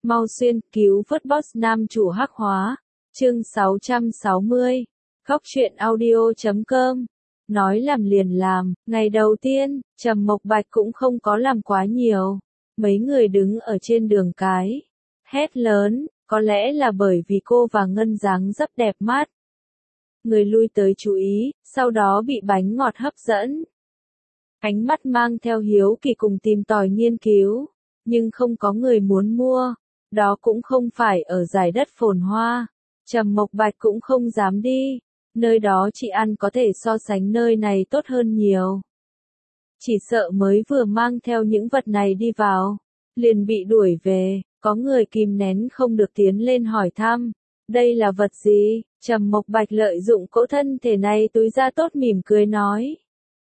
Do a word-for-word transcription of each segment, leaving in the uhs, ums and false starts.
Mau xuyên, cứu vớt boss nam chủ hắc hóa. Chương sáu trăm sáu mươi. Góc truyện audio chấm com. Nói làm liền làm, ngày đầu tiên, Trầm Mộc Bạch cũng không có làm quá nhiều. Mấy người đứng ở trên đường cái, hét lớn, có lẽ là bởi vì cô và Ngân dáng dấp đẹp mắt. Người lui tới chú ý, sau đó bị bánh ngọt hấp dẫn. Ánh mắt mang theo hiếu kỳ cùng tìm tòi nghiên cứu, nhưng không có người muốn mua. Đó cũng không phải ở dải đất phồn hoa. Trầm Mộc Bạch cũng không dám đi. Nơi đó chị ăn có thể so sánh nơi này tốt hơn nhiều. Chỉ sợ mới vừa mang theo những vật này đi vào, liền bị đuổi về. Có người kìm nén không được tiến lên hỏi thăm. Đây là vật gì? Trầm Mộc Bạch lợi dụng cỗ thân thể này túi ra tốt mỉm cười nói.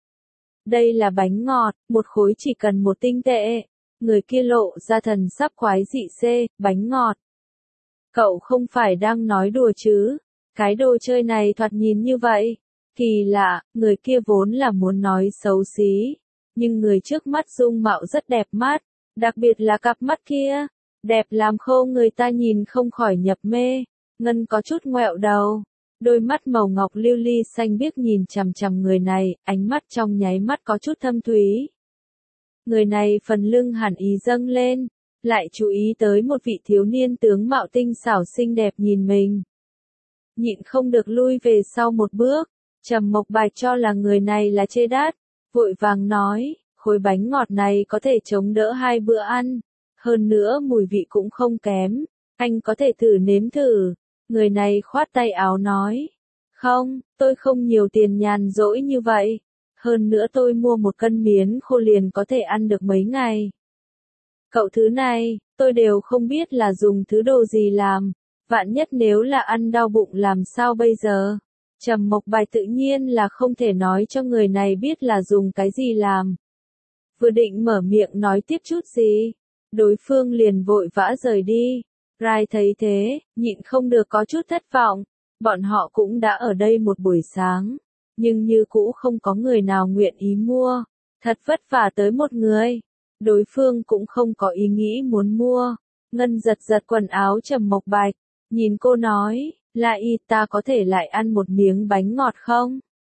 Đây là bánh ngọt, một khối chỉ cần một tinh tệ. Người kia lộ ra thần sắc khoái dị xê, bánh ngọt. Cậu không phải đang nói đùa chứ? Cái đồ chơi này thoạt nhìn như vậy. Kỳ lạ, người kia vốn là muốn nói xấu xí. Nhưng người trước mắt dung mạo rất đẹp mắt. Đặc biệt là cặp mắt kia. Đẹp làm khô người ta nhìn không khỏi nhập mê. Ngân có chút ngoẹo đầu. Đôi mắt màu ngọc lưu ly xanh biếc nhìn chằm chằm người này, ánh mắt trong nháy mắt có chút thâm thúy. Người này phần lưng hẳn ý dâng lên, lại chú ý tới một vị thiếu niên tướng mạo tinh xảo xinh đẹp nhìn mình. Nhịn không được lui về sau một bước, Trầm Mộc Bạch cho là người này là chê đát, vội vàng nói, khối bánh ngọt này có thể chống đỡ hai bữa ăn, hơn nữa mùi vị cũng không kém, anh có thể thử nếm thử. Người này khoát tay áo nói, không, tôi không nhiều tiền nhàn rỗi như vậy. Hơn nữa tôi mua một cân miến khô liền có thể ăn được mấy ngày. Cậu thứ này, tôi đều không biết là dùng thứ đồ gì làm. Vạn nhất nếu là ăn đau bụng làm sao bây giờ? Trầm Mộc Bạch tự nhiên là không thể nói cho người này biết là dùng cái gì làm. Vừa định mở miệng nói tiếp chút gì, đối phương liền vội vã rời đi. Rai thấy thế, nhịn không được có chút thất vọng. Bọn họ cũng đã ở đây một buổi sáng. Nhưng như cũ không có người nào nguyện ý mua. Thật vất vả tới một người. Đối phương cũng không có ý nghĩ muốn mua. Ngân giật giật quần áo Trầm Mộc Bạch. Nhìn cô nói, là y ta có thể lại ăn một miếng bánh ngọt không?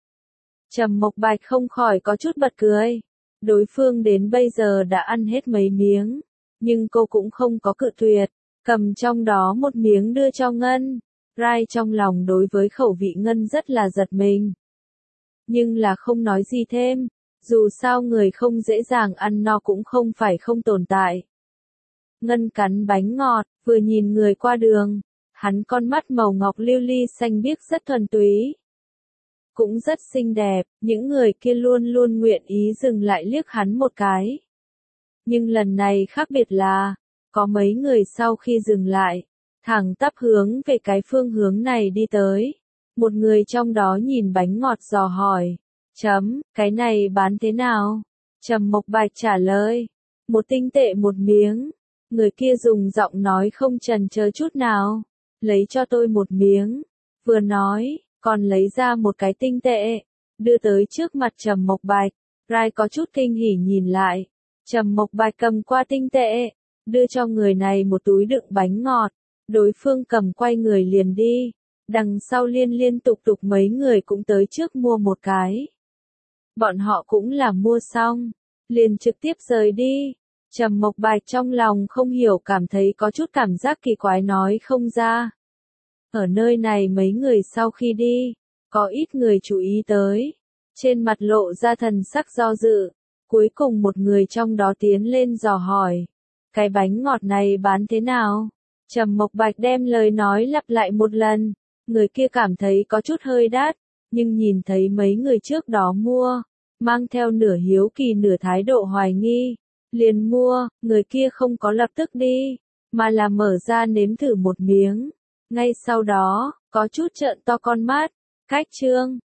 Trầm Mộc Bạch không khỏi có chút bật cười. Đối phương đến bây giờ đã ăn hết mấy miếng. Nhưng cô cũng không có cự tuyệt. Cầm trong đó một miếng đưa cho Ngân. Rai trong lòng đối với khẩu vị Ngân rất là giật mình. Nhưng là không nói gì thêm, dù sao người không dễ dàng ăn no cũng không phải không tồn tại. Ngân cắn bánh ngọt, vừa nhìn người qua đường, hắn con mắt màu ngọc lưu ly xanh biếc rất thuần túy. Cũng rất xinh đẹp, những người kia luôn luôn nguyện ý dừng lại liếc hắn một cái. Nhưng lần này khác biệt là, có mấy người sau khi dừng lại, thẳng tắp hướng về cái phương hướng này đi tới. Một người trong đó nhìn bánh ngọt dò hỏi, chấm, cái này bán thế nào? Trầm Mộc Bạch trả lời, một tinh tệ một miếng. Người kia dùng giọng nói không chần chờ chút nào, lấy cho tôi một miếng. Vừa nói, còn lấy ra một cái tinh tệ, đưa tới trước mặt Trầm Mộc Bạch. Rai có chút kinh hỉ nhìn lại, Trầm Mộc Bạch cầm qua tinh tệ, đưa cho người này một túi đựng bánh ngọt. Đối phương cầm quay người liền đi. Đằng sau liên liên tục tục mấy người cũng tới trước mua một cái. Bọn họ cũng là mua xong, liền trực tiếp rời đi. Trầm Mộc Bạch trong lòng không hiểu cảm thấy có chút cảm giác kỳ quái nói không ra. Ở nơi này mấy người sau khi đi, có ít người chú ý tới. Trên mặt lộ ra thần sắc do dự. Cuối cùng một người trong đó tiến lên dò hỏi. Cái bánh ngọt này bán thế nào? Trầm Mộc Bạch đem lời nói lặp lại một lần. Người kia cảm thấy có chút hơi đắt, nhưng nhìn thấy mấy người trước đó mua, mang theo nửa hiếu kỳ nửa thái độ hoài nghi, liền mua. Người kia không có lập tức đi, mà là mở ra nếm thử một miếng. Ngay sau đó, có chút trợn to con mắt. Cách chương